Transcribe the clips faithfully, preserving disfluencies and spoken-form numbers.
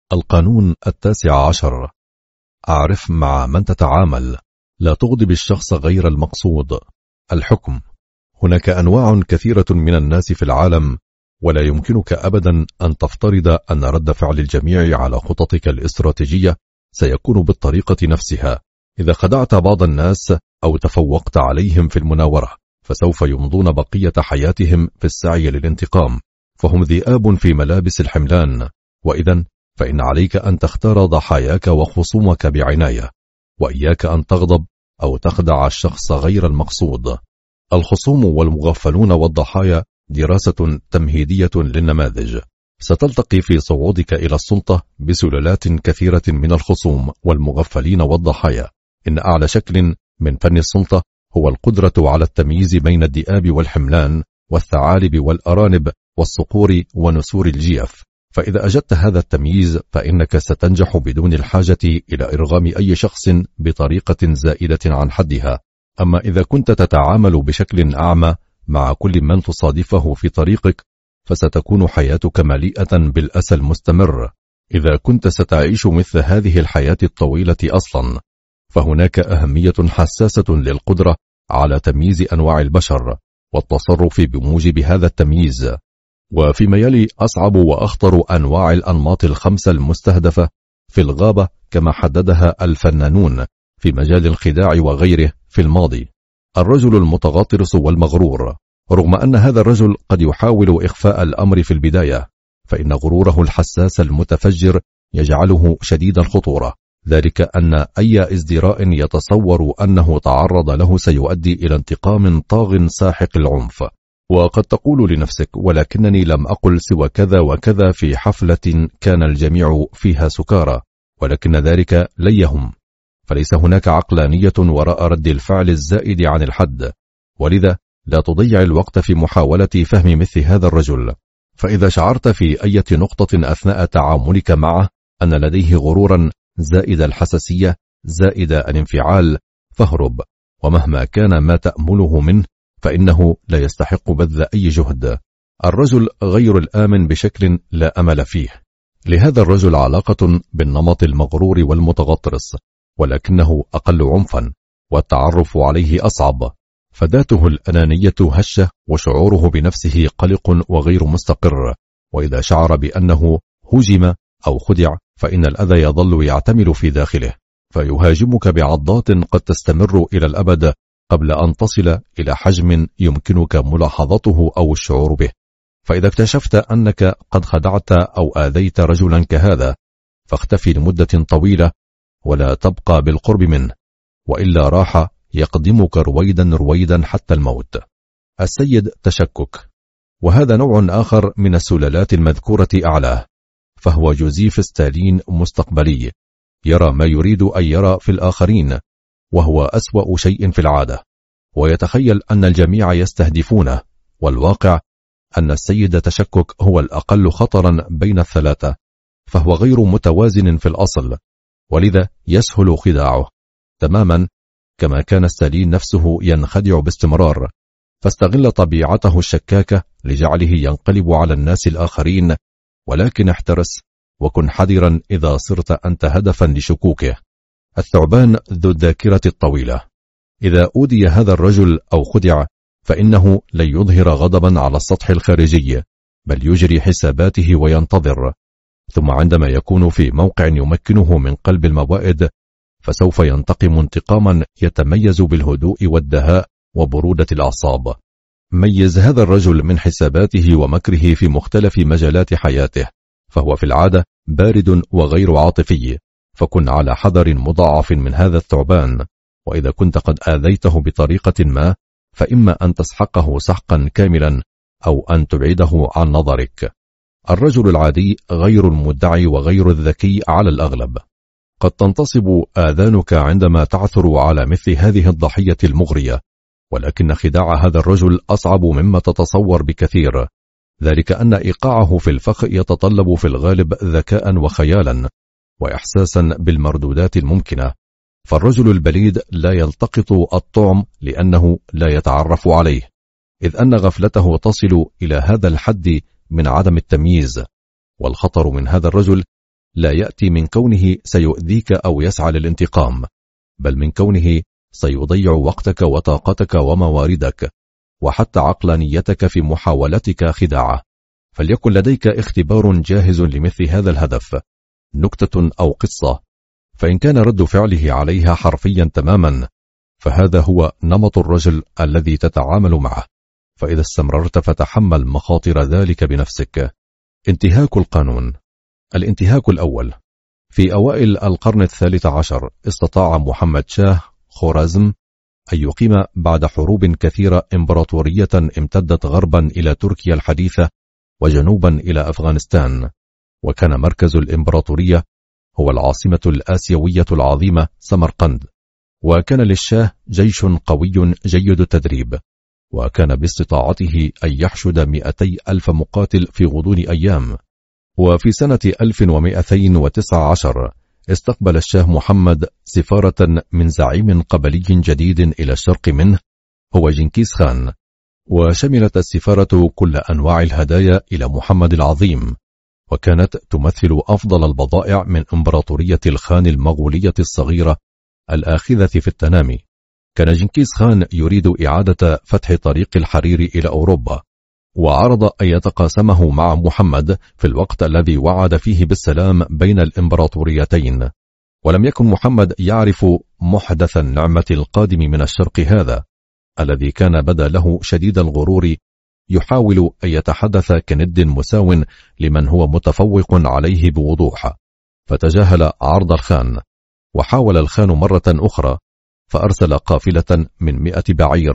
القانون التاسع عشر: أعرف مع من تتعامل، لا تغضب الشخص غير المقصود. الحكم: هناك أنواع كثيرة من الناس في العالم، ولا يمكنك أبدا أن تفترض أن رد فعل الجميع على خططك الاستراتيجية سيكون بالطريقة نفسها. إذا خدعت بعض الناس أو تفوقت عليهم في المناورة، فسوف يمضون بقية حياتهم في السعي للانتقام، فهم ذئاب في ملابس الحملان. وإذن فإن عليك أن تختار ضحاياك وخصومك بعناية، وإياك أن تغضب أو تخدع الشخص غير المقصود. الخصوم والمغفلون والضحايا دراسة تمهيدية للنماذج. ستلتقي في صعودك إلى السلطة بسلالات كثيرة من الخصوم والمغفلين والضحايا. إن أعلى شكل من فن السلطة هو القدرة على التمييز بين الذئاب والحملان والثعالب والأرانب والصقور ونسور الجيف. فإذا أجدت هذا التمييز فإنك ستنجح بدون الحاجة إلى إرغام أي شخص بطريقة زائدة عن حدها. أما إذا كنت تتعامل بشكل أعمى مع كل من تصادفه في طريقك، فستكون حياتك مليئة بالأسى المستمر. إذا كنت ستعيش مثل هذه الحياة الطويلة أصلا، فهناك أهمية حساسة للقدرة على تمييز أنواع البشر والتصرف بموجب هذا التمييز. وفيما يلي أصعب وأخطر أنواع الأنماط الخمسة المستهدفة في الغابة كما حددها الفنانون في مجال الخداع وغيره في الماضي: الرجل المتغطرس والمغرور. رغم أن هذا الرجل قد يحاول إخفاء الأمر في البداية، فإن غروره الحساس المتفجر يجعله شديد الخطورة، ذلك أن أي ازدراء يتصور أنه تعرض له سيؤدي إلى انتقام طاغ ساحق العنف. وقد تقول لنفسك: ولكنني لم أقل سوى كذا وكذا في حفلة كان الجميع فيها سكارى، ولكن ذلك لن يهم. فليس هناك عقلانية وراء رد الفعل الزائد عن الحد، ولذا لا تضيع الوقت في محاولة فهم مثل هذا الرجل. فإذا شعرت في أي نقطة أثناء تعاملك معه أن لديه غرورا زائد الحساسية زائد الانفعال، فاهرب، ومهما كان ما تأمله منه فإنه لا يستحق بذل أي جهد. الرجل غير الآمن بشكل لا أمل فيه. لهذا الرجل علاقة بالنمط المغرور والمتغطرس، ولكنه أقل عنفا، والتعرف عليه أصعب. فذاته الأنانية هشة، وشعوره بنفسه قلق وغير مستقر. وإذا شعر بأنه هجم أو خدع، فإن الأذى يظل يعتمل في داخله، فيهاجمك بعضات قد تستمر إلى الأبد قبل أن تصل إلى حجم يمكنك ملاحظته أو الشعور به. فإذا اكتشفت أنك قد خدعت أو آذيت رجلا كهذا، فاختفي لمدة طويلة ولا تبقى بالقرب منه، وإلا راح يقدمك رويدا رويدا حتى الموت. السيد تشكك، وهذا نوع آخر من السلالات المذكورة أعلاه، فهو جوزيف ستالين مستقبلي، يرى ما يريد أن يرى في الآخرين، وهو أسوأ شيء في العادة، ويتخيل أن الجميع يستهدفونه، والواقع أن السيد تشكك هو الأقل خطرا بين الثلاثة، فهو غير متوازن في الأصل، ولذا يسهل خداعه تماما كما كان ستالين نفسه ينخدع باستمرار. فاستغل طبيعته الشكاكة لجعله ينقلب على الناس الآخرين، ولكن احترس وكن حذرا إذا صرت أنت هدفا لشكوكه. الثعبان ذو الذاكرة الطويلة. إذا أودي هذا الرجل أو خدع، فإنه لن يظهر غضبا على السطح الخارجي، بل يجري حساباته وينتظر، ثم عندما يكون في موقع يمكنه من قلب الموائد، فسوف ينتقم انتقاما يتميز بالهدوء والدهاء وبرودة الأعصاب. ميز هذا الرجل من حساباته ومكره في مختلف مجالات حياته، فهو في العادة بارد وغير عاطفي، فكن على حذر مضاعف من هذا الثعبان. وإذا كنت قد آذيته بطريقة ما، فإما أن تسحقه سحقا كاملا أو أن تبعده عن نظرك. الرجل العادي غير المدعي وغير الذكي على الأغلب. قد تنتصب آذانك عندما تعثر على مثل هذه الضحية المغرية، ولكن خداع هذا الرجل أصعب مما تتصور بكثير، ذلك أن إيقاعه في الفخ يتطلب في الغالب ذكاء وخيالا وإحساسا بالمردودات الممكنة. فالرجل البليد لا يلتقط الطعم لأنه لا يتعرف عليه، إذ أن غفلته تصل إلى هذا الحد من عدم التمييز. والخطر من هذا الرجل لا يأتي من كونه سيؤذيك أو يسعى للانتقام، بل من كونه سيضيع وقتك وطاقتك ومواردك وحتى عقلانيتك في محاولتك خداعه. فليكن لديك اختبار جاهز لمثل هذا الهدف، نكتة أو قصة، فإن كان رد فعله عليها حرفيا تماما فهذا هو نمط الرجل الذي تتعامل معه، فإذا استمررت فتحمل مخاطر ذلك بنفسك. انتهاك القانون. الانتهاك الأول: في أوائل القرن الثالث عشر استطاع محمد شاه خوارزم أن يقيم بعد حروب كثيرة إمبراطورية امتدت غربا إلى تركيا الحديثة وجنوبا إلى أفغانستان، وكان مركز الإمبراطورية هو العاصمة الآسيوية العظيمة سمرقند، وكان للشاه جيش قوي جيد التدريب، وكان باستطاعته أن يحشد مئتي ألف مقاتل في غضون أيام. وفي سنة ألف ومئتين وتسعة عشر استقبل الشاه محمد سفارة من زعيم قبلي جديد إلى الشرق منه هو جنكيز خان، وشملت السفارة كل أنواع الهدايا إلى محمد العظيم، وكانت تمثل أفضل البضائع من إمبراطورية الخان المغولية الصغيرة الآخذة في التنامي. كان جنكيز خان يريد إعادة فتح طريق الحرير إلى أوروبا، وعرض أن يتقاسمه مع محمد في الوقت الذي وعد فيه بالسلام بين الإمبراطوريتين، ولم يكن محمد يعرف محدث النعمة القادم من الشرق هذا الذي كان بدا له شديد الغرور، يحاول أن يتحدث كند مساو لمن هو متفوق عليه بوضوح، فتجاهل عرض الخان. وحاول الخان مرة أخرى، فأرسل قافلة من مئة بعير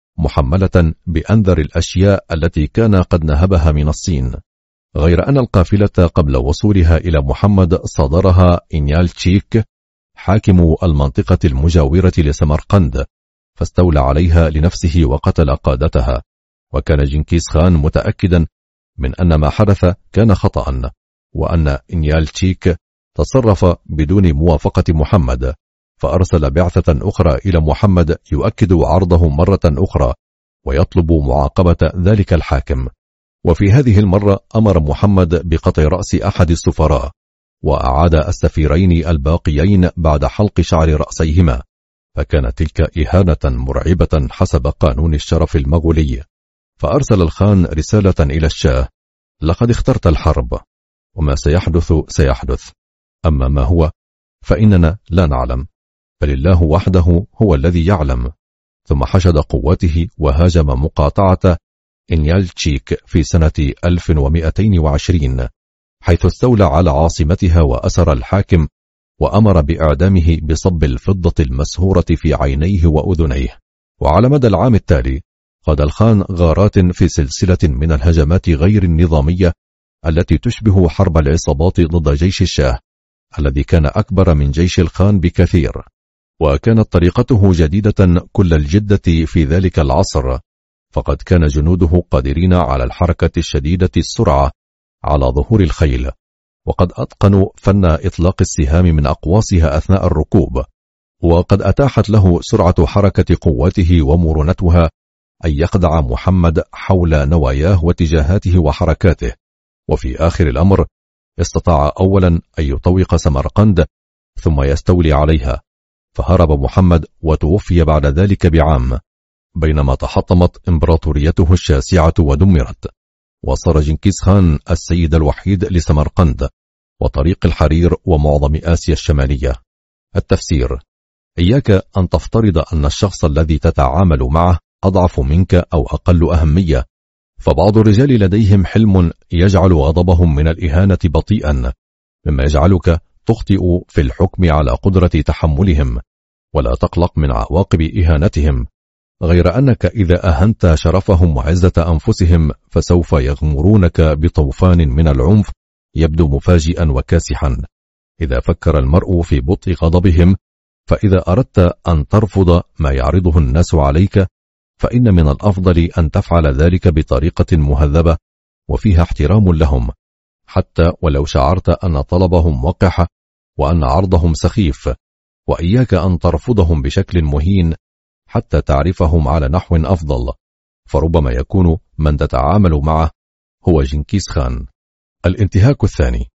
محملة بأنذر الأشياء التي كان قد نهبها من الصين، غير أن القافلة قبل وصولها إلى محمد صادرها إنيالتشيك حاكم المنطقة المجاورة لسمرقند، فاستولى عليها لنفسه وقتل قادتها. وكان جنكيز خان متأكدا من أن ما حدث كان خطأ، وأن إنيالتشيك تصرف بدون موافقة محمد، فأرسل بعثة أخرى إلى محمد يؤكد عرضه مرة أخرى ويطلب معاقبة ذلك الحاكم. وفي هذه المرة أمر محمد بقطع رأس أحد السفراء، وأعاد السفيرين الباقيين بعد حلق شعر رأسيهما، فكانت تلك إهانة مرعبة حسب قانون الشرف المغولي. فأرسل الخان رسالة إلى الشاه: لقد اخترت الحرب، وما سيحدث سيحدث، أما ما هو فإننا لا نعلم، بل الله وحده هو الذي يعلم. ثم حشد قوته وهاجم مقاطعة إنيالتشيك في سنة ألف ومئتين وعشرين، حيث استولى على عاصمتها وأسر الحاكم، وأمر بإعدامه بصب الفضة المسهورة في عينيه وأذنيه. وعلى مدى العام التالي قاد الخان غارات في سلسلة من الهجمات غير النظامية التي تشبه حرب العصابات ضد جيش الشاه الذي كان أكبر من جيش الخان بكثير، وكانت طريقته جديدة كل الجدة في ذلك العصر، فقد كان جنوده قادرين على الحركة الشديدة السرعة على ظهور الخيل، وقد أتقنوا فن إطلاق السهام من أقواسها أثناء الركوب، وقد أتاحت له سرعة حركة قوته ومرونتها أن يخدع محمد حول نواياه واتجاهاته وحركاته. وفي آخر الأمر استطاع أولا أن يطوق سمرقند ثم يستولي عليها، فهرب محمد وتوفي بعد ذلك بعام، بينما تحطمت إمبراطوريته الشاسعة ودمرت، وصار جنكيز خان السيد الوحيد لسمرقند وطريق الحرير ومعظم آسيا الشمالية. التفسير: إياك أن تفترض أن الشخص الذي تتعامل معه أضعف منك أو أقل أهمية، فبعض الرجال لديهم حلم يجعل غضبهم من الإهانة بطيئا، مما يجعلك تخطئ في الحكم على قدرة تحملهم، ولا تقلق من عواقب إهانتهم، غير أنك إذا أهنت شرفهم وعزة أنفسهم فسوف يغمرونك بطوفان من العنف يبدو مفاجئا وكاسحا. إذا فكر المرء في بطء غضبهم، فإذا أردت أن ترفض ما يعرضه الناس عليك، فإن من الأفضل أن تفعل ذلك بطريقة مهذبة وفيها احترام لهم، حتى ولو شعرت أن طلبهم وقح وأن عرضهم سخيف، وإياك أن ترفضهم بشكل مهين حتى تعرفهم على نحو أفضل، فربما يكون من تتعامل معه هو جنكيز خان. الانتهاك الثاني: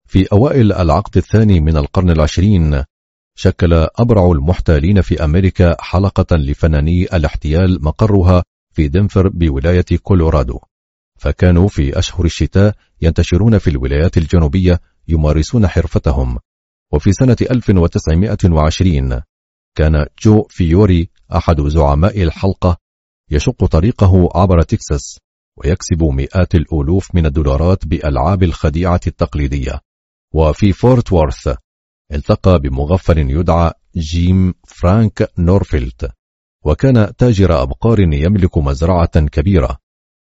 في أوائل العقد الثاني من القرن العشرين شكل أبرع المحتالين في أمريكا حلقة لفناني الاحتيال مقرها في دنفر بولاية كولورادو، فكانوا في أشهر الشتاء ينتشرون في الولايات الجنوبية يمارسون حرفتهم. وفي سنة ألف وتسعمائة وعشرين كان جو فيوري أحد زعماء الحلقة يشق طريقه عبر تكساس ويكسب مئات الألوف من الدولارات بألعاب الخديعة التقليدية. وفي فورت وورث التقى بمغفل يدعى جيم فرانك نورفيلد، وكان تاجر أبقار يملك مزرعة كبيرة،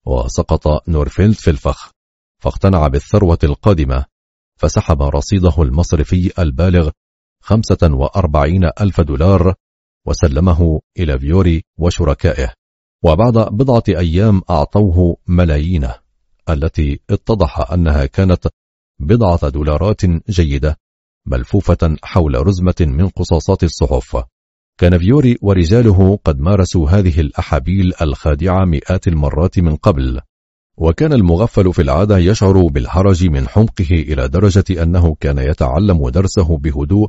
وسقط نورفيلد في الفخ فاقتنع بالثروة القادمة، فسحب رصيده المصرفي البالغ خمسة وأربعين ألف دولار وسلمه إلى فيوري وشركائه، وبعد بضعة أيام أعطوه ملايينه التي اتضح أنها كانت بضعة دولارات جيدة ملفوفة حول رزمة من قصاصات الصحف. كان فيوري ورجاله قد مارسوا هذه الأحابيل الخادعة مئات المرات من قبل، وكان المغفل في العادة يشعر بالحرج من حمقه إلى درجة أنه كان يتعلم درسه بهدوء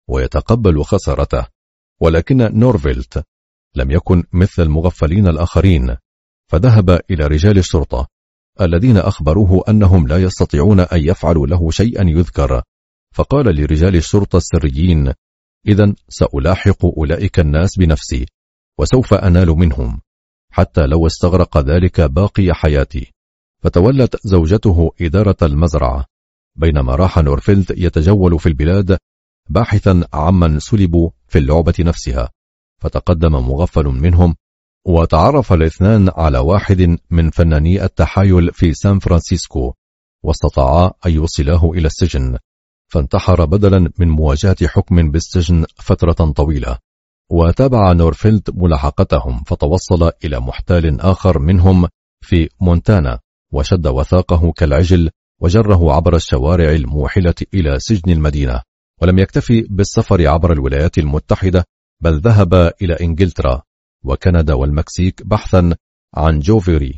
ويتقبل خسارته. ولكن نورفيلد لم يكن مثل المغفلين الآخرين، فذهب إلى رجال الشرطة الذين أخبروه أنهم لا يستطيعون أن يفعلوا له شيئا يذكر، فقال لرجال الشرطة السريين: إذن سألاحق أولئك الناس بنفسي وسوف أنال منهم حتى لو استغرق ذلك باقي حياتي. فتولت زوجته إدارة المزرعة، بينما راح نورفيلد يتجول في البلاد باحثا عمن سلبوا في اللعبة نفسها. فتقدم مغفل منهم وتعرف الاثنان على واحد من فناني التحايل في سان فرانسيسكو، واستطاعا أن يوصلاه إلى السجن، فانتحر بدلا من مواجهة حكم بالسجن فترة طويلة. وتابع نورفيلد ملاحقتهم فتوصل إلى محتال آخر منهم في مونتانا، وشد وثاقه كالعجل وجره عبر الشوارع الموحلة إلى سجن المدينة. ولم يكتفي بالسفر عبر الولايات المتحدة، بل ذهب إلى إنجلترا وكندا والمكسيك بحثا عن جوفيري،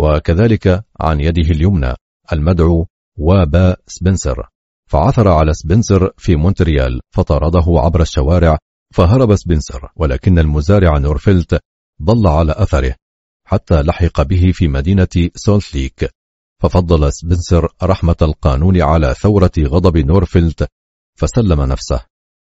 وكذلك عن يده اليمنى المدعو وابا سبنسر، فعثر على سبنسر في مونتريال فطارده عبر الشوارع فهرب سبنسر، ولكن المزارع نورفيلد ظل على أثره حتى لحق به في مدينة سولت ليك، ففضل سبنسر رحمة القانون على ثورة غضب نورفيلد فسلم نفسه.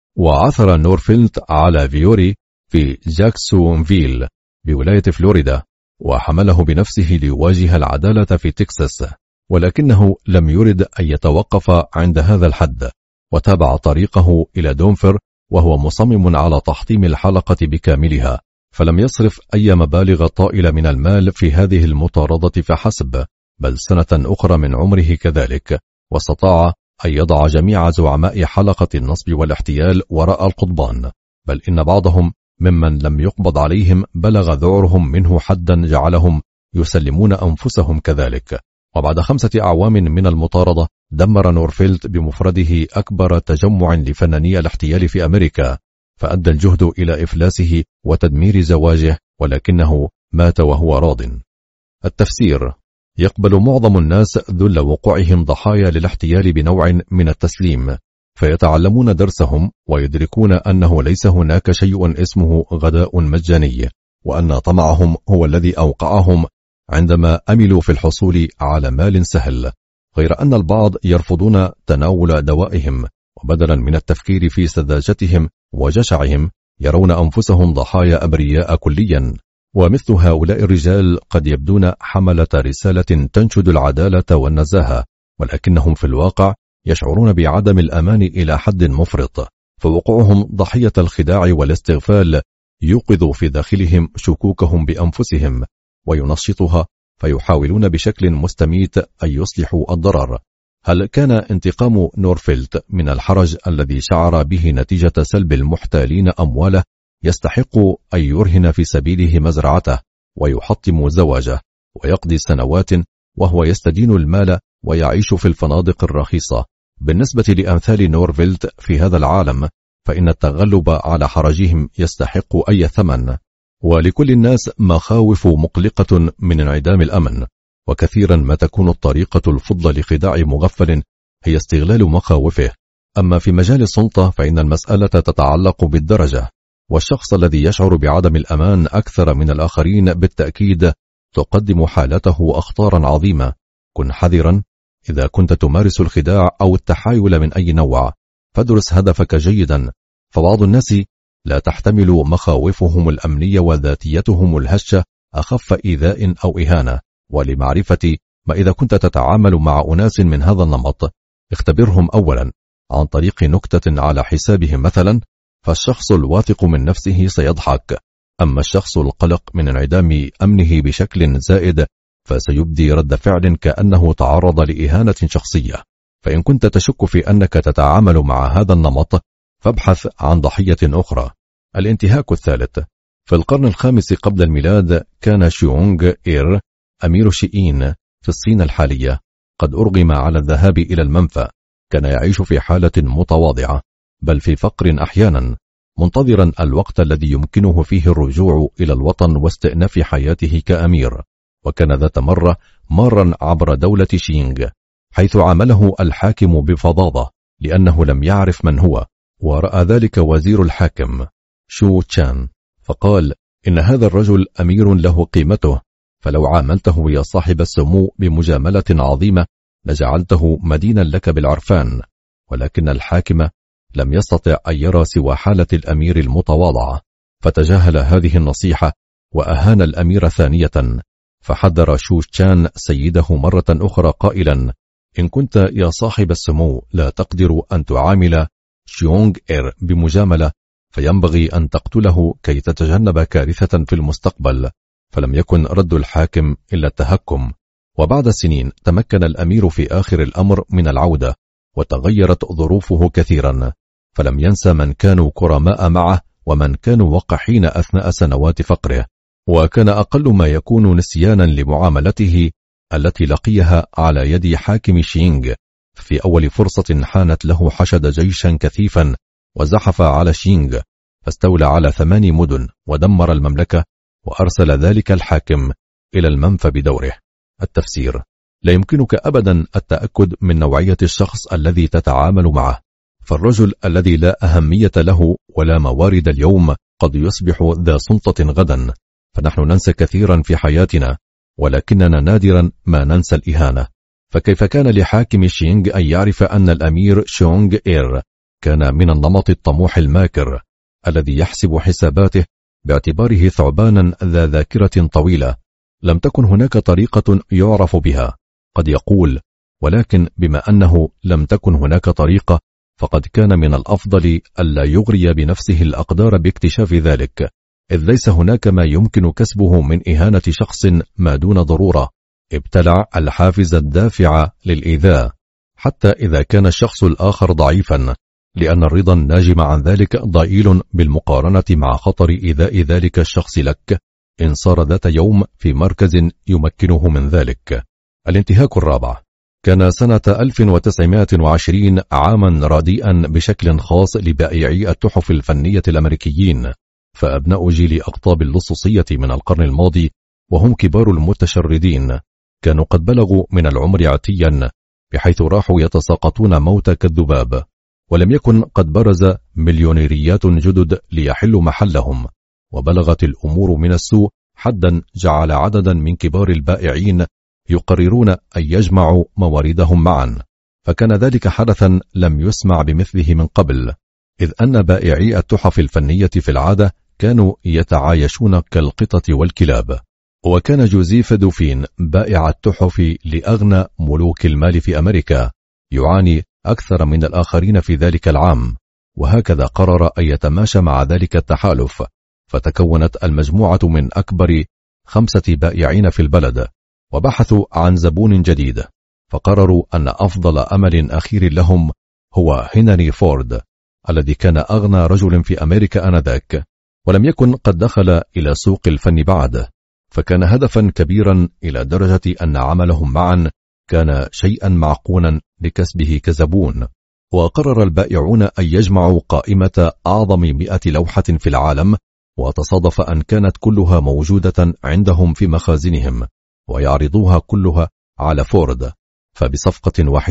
وعثر نورفيلد على فيوري في جاكسونفيل بولاية فلوريدا، وحمله بنفسه ليواجه العدالة في تكساس، ولكنه لم يرد أن يتوقف عند هذا الحد، وتابع طريقه إلى دونفر وهو مصمم على تحطيم الحلقة بكاملها، فلم يصرف أي مبالغ طائلة من المال في هذه المطاردة فحسب، بل سنة أخرى من عمره كذلك، واستطاع أن يضع جميع زعماء حلقة النصب والاحتيال وراء القضبان، بل إن بعضهم ممن لم يقبض عليهم بلغ ذعرهم منه حدا جعلهم يسلمون أنفسهم كذلك. وبعد خمسة أعوام من المطاردة دمر نورفيلد بمفرده أكبر تجمع لفناني الاحتيال في أمريكا، فأدى الجهد إلى إفلاسه وتدمير زواجه، ولكنه مات وهو راض. التفسير: يقبل معظم الناس ذل وقوعهم ضحايا للاحتيال بنوع من التسليم، فيتعلمون درسهم ويدركون أنه ليس هناك شيء اسمه غداء مجاني، وأن طمعهم هو الذي أوقعهم عندما أملوا في الحصول على مال سهل، غير أن البعض يرفضون تناول دوائهم، وبدلا من التفكير في سذاجتهم وجشعهم يرون أنفسهم ضحايا أبرياء كليا. ومثل هؤلاء الرجال قد يبدون حملة رسالة تنشد العدالة والنزاهة، ولكنهم في الواقع يشعرون بعدم الأمان إلى حد مفرط، فوقوعهم ضحية الخداع والاستغفال يوقظ في داخلهم شكوكهم بأنفسهم وينشطها، فيحاولون بشكل مستميت أن يصلحوا الضرر. هل كان انتقام نورفيلد من الحرج الذي شعر به نتيجة سلب المحتالين أمواله يستحق أن يرهن في سبيله مزرعته ويحطم زواجه ويقضي سنوات وهو يستدين المال ويعيش في الفنادق الرخيصة؟ بالنسبة لأمثال نورفيلد في هذا العالم فإن التغلب على حرجهم يستحق أي ثمن، ولكل الناس مخاوف مقلقة من انعدام الأمن، وكثيرا ما تكون الطريقة الفضلى لخداع مغفل هي استغلال مخاوفه. أما في مجال السلطة فإن المسألة تتعلق بالدرجة، والشخص الذي يشعر بعدم الأمان أكثر من الآخرين بالتأكيد تقدم حالته أخطارا عظيمة. كن حذرا إذا كنت تمارس الخداع أو التحايل من أي نوع، فادرس هدفك جيدا، فبعض الناس لا تحتمل مخاوفهم الأمنية وذاتيتهم الهشة أخف إيذاء أو إهانة. ولمعرفة ما إذا كنت تتعامل مع أناس من هذا النمط، اختبرهم أولا عن طريق نكتة على حسابهم مثلا، فالشخص الواثق من نفسه سيضحك، أما الشخص القلق من انعدام أمنه بشكل زائد فسيبدي رد فعل كأنه تعرض لإهانة شخصية. فإن كنت تشك في أنك تتعامل مع هذا النمط فابحث عن ضحية أخرى. الانتهاك الثالث. في القرن الخامس قبل الميلاد كان شيونغ إير أمير شيئين في الصين الحالية قد أرغم على الذهاب إلى المنفى. كان يعيش في حالة متواضعة بل في فقر أحيانا، منتظرا الوقت الذي يمكنه فيه الرجوع إلى الوطن واستئناف حياته كأمير. وكان ذات مرة مارا عبر دولة شينغ حيث عامله الحاكم بفظاظة لأنه لم يعرف من هو، ورأى ذلك وزير الحاكم شو تشان فقال: إن هذا الرجل أمير له قيمته، فلو عاملته يا صاحب السمو بمجاملة عظيمة لجعلته مدينا لك بالعرفان. ولكن الحاكم لم يستطع أن يرى سوى حالة الأمير المتواضعة، فتجاهل هذه النصيحة وأهان الأمير ثانية. فحذر شو تشان سيده مرة أخرى قائلا: إن كنت يا صاحب السمو لا تقدر أن تعامل شيونغ إير بمجاملة فينبغي أن تقتله كي تتجنب كارثة في المستقبل. فلم يكن رد الحاكم إلا التهكم. وبعد سنين تمكن الأمير في آخر الأمر من العودة، وتغيرت ظروفه كثيرا، فلم ينسى من كانوا كرماء معه ومن كانوا وقحين أثناء سنوات فقره. وكان أقل ما يكون نسيانا لمعاملته التي لقيها على يد حاكم شينغ. في أول فرصة حانت له حشد جيشا كثيفا وزحف على شينغ، فاستولى على ثماني مدن ودمر المملكة، وأرسل ذلك الحاكم إلى المنفى بدوره. التفسير: لا يمكنك أبدا التأكد من نوعية الشخص الذي تتعامل معه، فالرجل الذي لا أهمية له ولا موارد اليوم قد يصبح ذا سلطة غدا. فنحن ننسى كثيرا في حياتنا، ولكننا نادرا ما ننسى الإهانة. فكيف كان لحاكم شينغ أن يعرف أن الأمير شيونغ إير كان من النمط الطموح الماكر الذي يحسب حساباته باعتباره ثعبانا ذا ذاكرة طويلة؟ لم تكن هناك طريقة يعرف بها. قد يقول: ولكن بما أنه لم تكن هناك طريقة فقد كان من الأفضل ألا يغري بنفسه الأقدار باكتشاف ذلك، إذ ليس هناك ما يمكن كسبه من إهانة شخص ما دون ضرورة. ابتلع الحافز الدافع للإيذاء حتى إذا كان الشخص الآخر ضعيفا، لأن الرضا الناجم عن ذلك ضئيل بالمقارنة مع خطر إيذاء ذلك الشخص لك إن صار ذات يوم في مركز يمكنه من ذلك. الانتهاك الرابع. كان سنة ألف وتسعمائة وعشرين عاما رديئا بشكل خاص لبائعي التحف الفنية الأمريكيين، فأبناء جيل أقطاب اللصوصية من القرن الماضي وهم كبار المتشردين كانوا قد بلغوا من العمر عتيا، بحيث راحوا يتساقطون موت كالذباب، ولم يكن قد برز مليونيريات جدد ليحلوا محلهم. وبلغت الأمور من السوء حدا جعل عددا من كبار البائعين يقررون أن يجمعوا مواردهم معا، فكان ذلك حدثا لم يسمع بمثله من قبل، إذ أن بائعي التحف الفنية في العادة كانوا يتعايشون كالقطط والكلاب. وكان جوزيف دوفين بائع التحف لأغنى ملوك المال في أمريكا يعاني أكثر من الآخرين في ذلك العام، وهكذا قرر أن يتماشى مع ذلك التحالف، فتكونت المجموعة من أكبر خمسة بائعين في البلد، وبحثوا عن زبون جديد، فقرروا أن أفضل أمل أخير لهم هو هنري فورد الذي كان أغنى رجل في أمريكا آنذاك، ولم يكن قد دخل إلى سوق الفن بعد، فكان هدفا كبيرا إلى درجة أن عملهم معا كان شيئا معقولا لكسبه كزبون. وقرر البائعون أن يجمعوا قائمة أعظم مئة لوحة في العالم، وتصادف أن كانت كلها موجودة عندهم في مخازنهم، ويعرضوها كلها على فورد، فبصفقة واحدة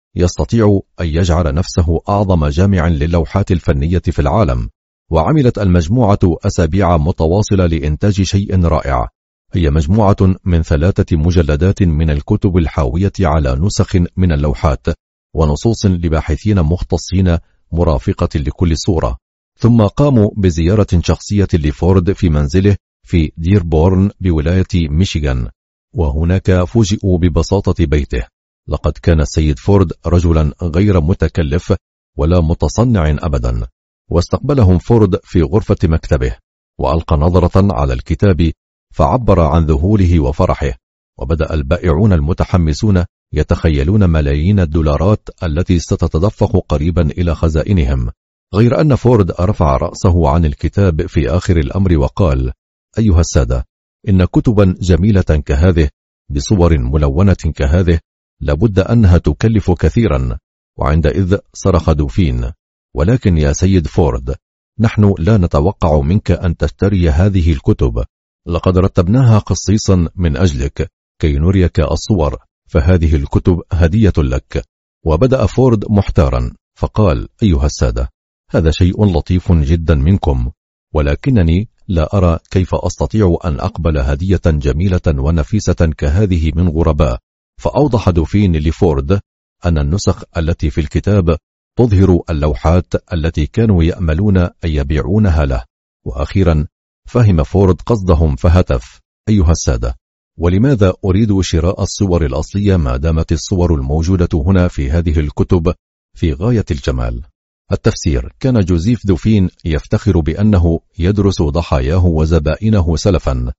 يستطيع أن يجعل نفسه أعظم جامع للوحات الفنية في العالم. وعملت المجموعة أسابيع متواصلة لإنتاج شيء رائع. هي مجموعة من ثلاثة مجلدات من الكتب الحاوية على نسخ من اللوحات ونصوص لباحثين مختصين مرافقة لكل صورة. ثم قاموا بزيارة شخصية لفورد في منزله في ديربورن بولاية ميشيغان، وهناك فوجئوا ببساطة بيته. لقد كان السيد فورد رجلا غير متكلف ولا متصنع أبدا، واستقبلهم فورد في غرفة مكتبه وألقى نظرة على الكتاب فعبر عن ذهوله وفرحه. وبدأ البائعون المتحمسون يتخيلون ملايين الدولارات التي ستتدفق قريبا إلى خزائنهم، غير أن فورد رفع رأسه عن الكتاب في آخر الأمر وقال: أيها السادة، إن كتبا جميلة كهذه بصور ملونة كهذه لابد أنها تكلف كثيرا. وعندئذ صرخ دوفين: ولكن يا سيد فورد، نحن لا نتوقع منك أن تشتري هذه الكتب، لقد رتبناها خصيصا من أجلك كي نريك الصور، فهذه الكتب هدية لك. وبدأ فورد محتارا فقال: أيها السادة، هذا شيء لطيف جدا منكم، ولكنني لا أرى كيف أستطيع أن أقبل هدية جميلة ونفيسة كهذه من غرباء. فأوضح دوفين لفورد أن النسخ التي في الكتاب تظهر اللوحات التي كانوا يأملون أن يبيعونها له. وأخيرا فهم فورد قصدهم فهتف: أيها السادة، ولماذا أريد شراء الصور الأصلية ما دامت الصور الموجودة هنا في هذه الكتب في غاية الجمال؟ التفسير: كان جوزيف دوفين يفتخر بأنه يدرس ضحاياه وزبائنه سلفا،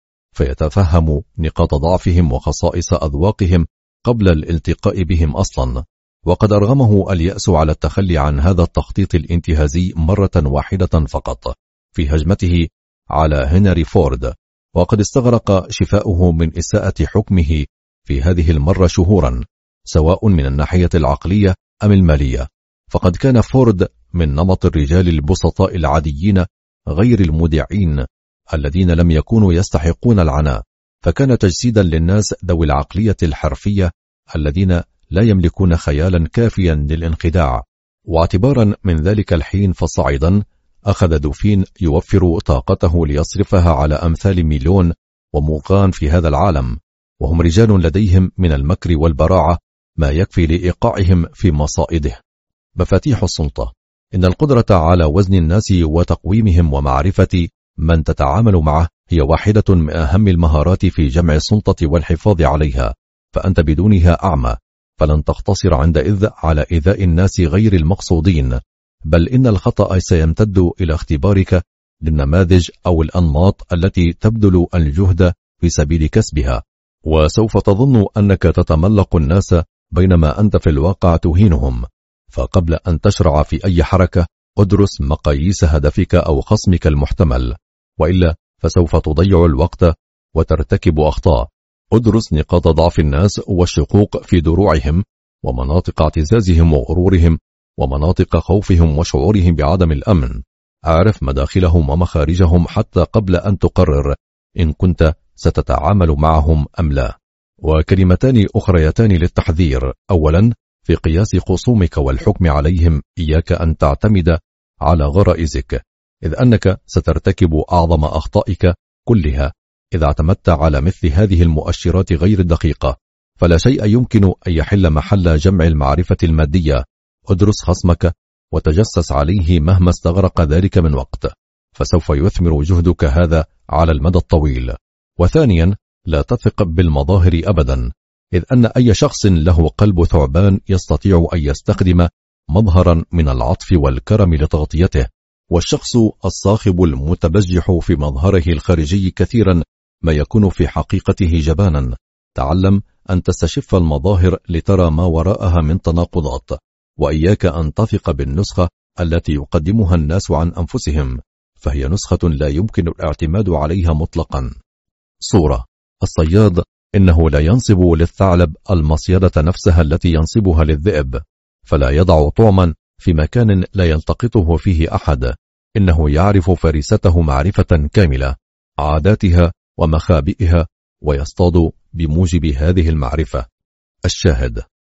فيتفهم نقاط ضعفهم وخصائص أذواقهم قبل الالتقاء بهم أصلا. وقد أرغمه اليأس على التخلي عن هذا التخطيط الانتهازي مرة واحدة فقط في هجمته على هنري فورد، وقد استغرق شفاؤه من إساءة حكمه في هذه المرة شهورا، سواء من الناحية العقلية أم المالية. فقد كان فورد من نمط الرجال البسطاء العاديين غير المدعين الذين لم يكونوا يستحقون العناء، فكان تجسيدا للناس ذوي العقلية الحرفية الذين لا يملكون خيالا كافيا للانخداع. واعتبارا من ذلك الحين فصاعدا أخذ دوفين يوفر طاقته ليصرفها على أمثال ميلون وموغان في هذا العالم، وهم رجال لديهم من المكر والبراعة ما يكفي لإيقاعهم في مصائده. مفاتيح السلطة: إن القدرة على وزن الناس وتقويمهم ومعرفة من تتعامل معه هي واحدة من أهم المهارات في جمع السلطة والحفاظ عليها، فأنت بدونها أعمى، فلن تقتصر عندئذ على إيذاء الناس غير المقصودين، بل إن الخطأ سيمتد إلى اختبارك للنماذج أو الأنماط التي تبذل الجهد في سبيل كسبها، وسوف تظن أنك تتملق الناس بينما أنت في الواقع تهينهم. فقبل أن تشرع في أي حركة ادرس مقاييس هدفك أو خصمك المحتمل، وإلا فسوف تضيع الوقت وترتكب أخطاء. ادرس نقاط ضعف الناس والشقوق في دروعهم ومناطق اعتزازهم وغرورهم ومناطق خوفهم وشعورهم بعدم الأمن. أعرف مداخلهم ومخارجهم حتى قبل أن تقرر إن كنت ستتعامل معهم أم لا. وكلمتان أخريتان للتحذير: أولا، في قياس خصومك والحكم عليهم إياك أن تعتمد على غرائزك، إذ أنك سترتكب أعظم أخطائك كلها إذا اعتمدت على مثل هذه المؤشرات غير الدقيقة، فلا شيء يمكن أن يحل محل جمع المعرفة المادية. ادرس خصمك وتجسس عليه مهما استغرق ذلك من وقت، فسوف يثمر جهدك هذا على المدى الطويل. وثانيا، لا تثق بالمظاهر أبدا، إذ أن أي شخص له قلب ثعبان يستطيع أن يستخدم مظهرا من العطف والكرم لتغطيته، والشخص الصاخب المتبجح في مظهره الخارجي كثيرا ما يكون في حقيقته جبانا. تعلم أن تستشف المظاهر لترى ما وراءها من تناقضات، وإياك أن تثق بالنسخة التي يقدمها الناس عن أنفسهم، فهي نسخة لا يمكن الاعتماد عليها مطلقا. صورة: الصياد إنه لا ينصب للثعلب المصيدة نفسها التي ينصبها للذئب، فلا يضع طعما في مكان لا يلتقطه فيه أحد، إنه يعرف فريسته معرفة كاملة، عاداتها ومخابئها، ويصطاد بموجب هذه المعرفة. الشاهد: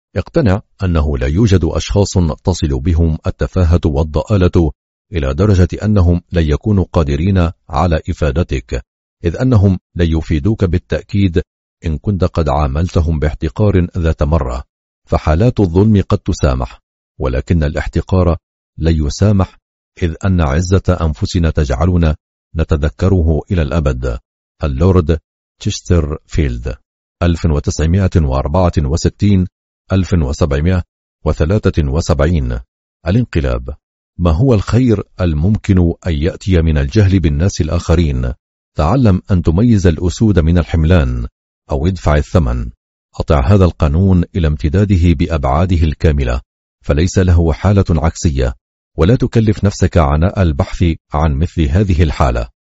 اقتنع أنه لا يوجد أشخاص تصل بهم التفاهة والضآلة إلى درجة أنهم لن يكونوا قادرين على إفادتك، إذ أنهم لن يفيدوك بالتأكيد إن كنت قد عاملتهم باحتقار ذات مرة. فحالات الظلم قد تسامح، ولكن الاحتقار لن يسامح، إذ أن عزة أنفسنا تجعلنا نتذكره إلى الأبد. اللورد تشسترفيلد ألف وتسعمائة وأربعة وستين ألف وسبعمائة وثلاثة وسبعين. الانقلاب. ما هو الخير الممكن أن يأتي من الجهل بالناس الآخرين؟ تعلم أن تميز الأسود من الحملان، أو ادفع الثمن. أطع هذا القانون إلى امتداده بأبعاده الكاملة، فليس له حالة عكسية، ولا تكلف نفسك عناء البحث عن مثل هذه الحالة.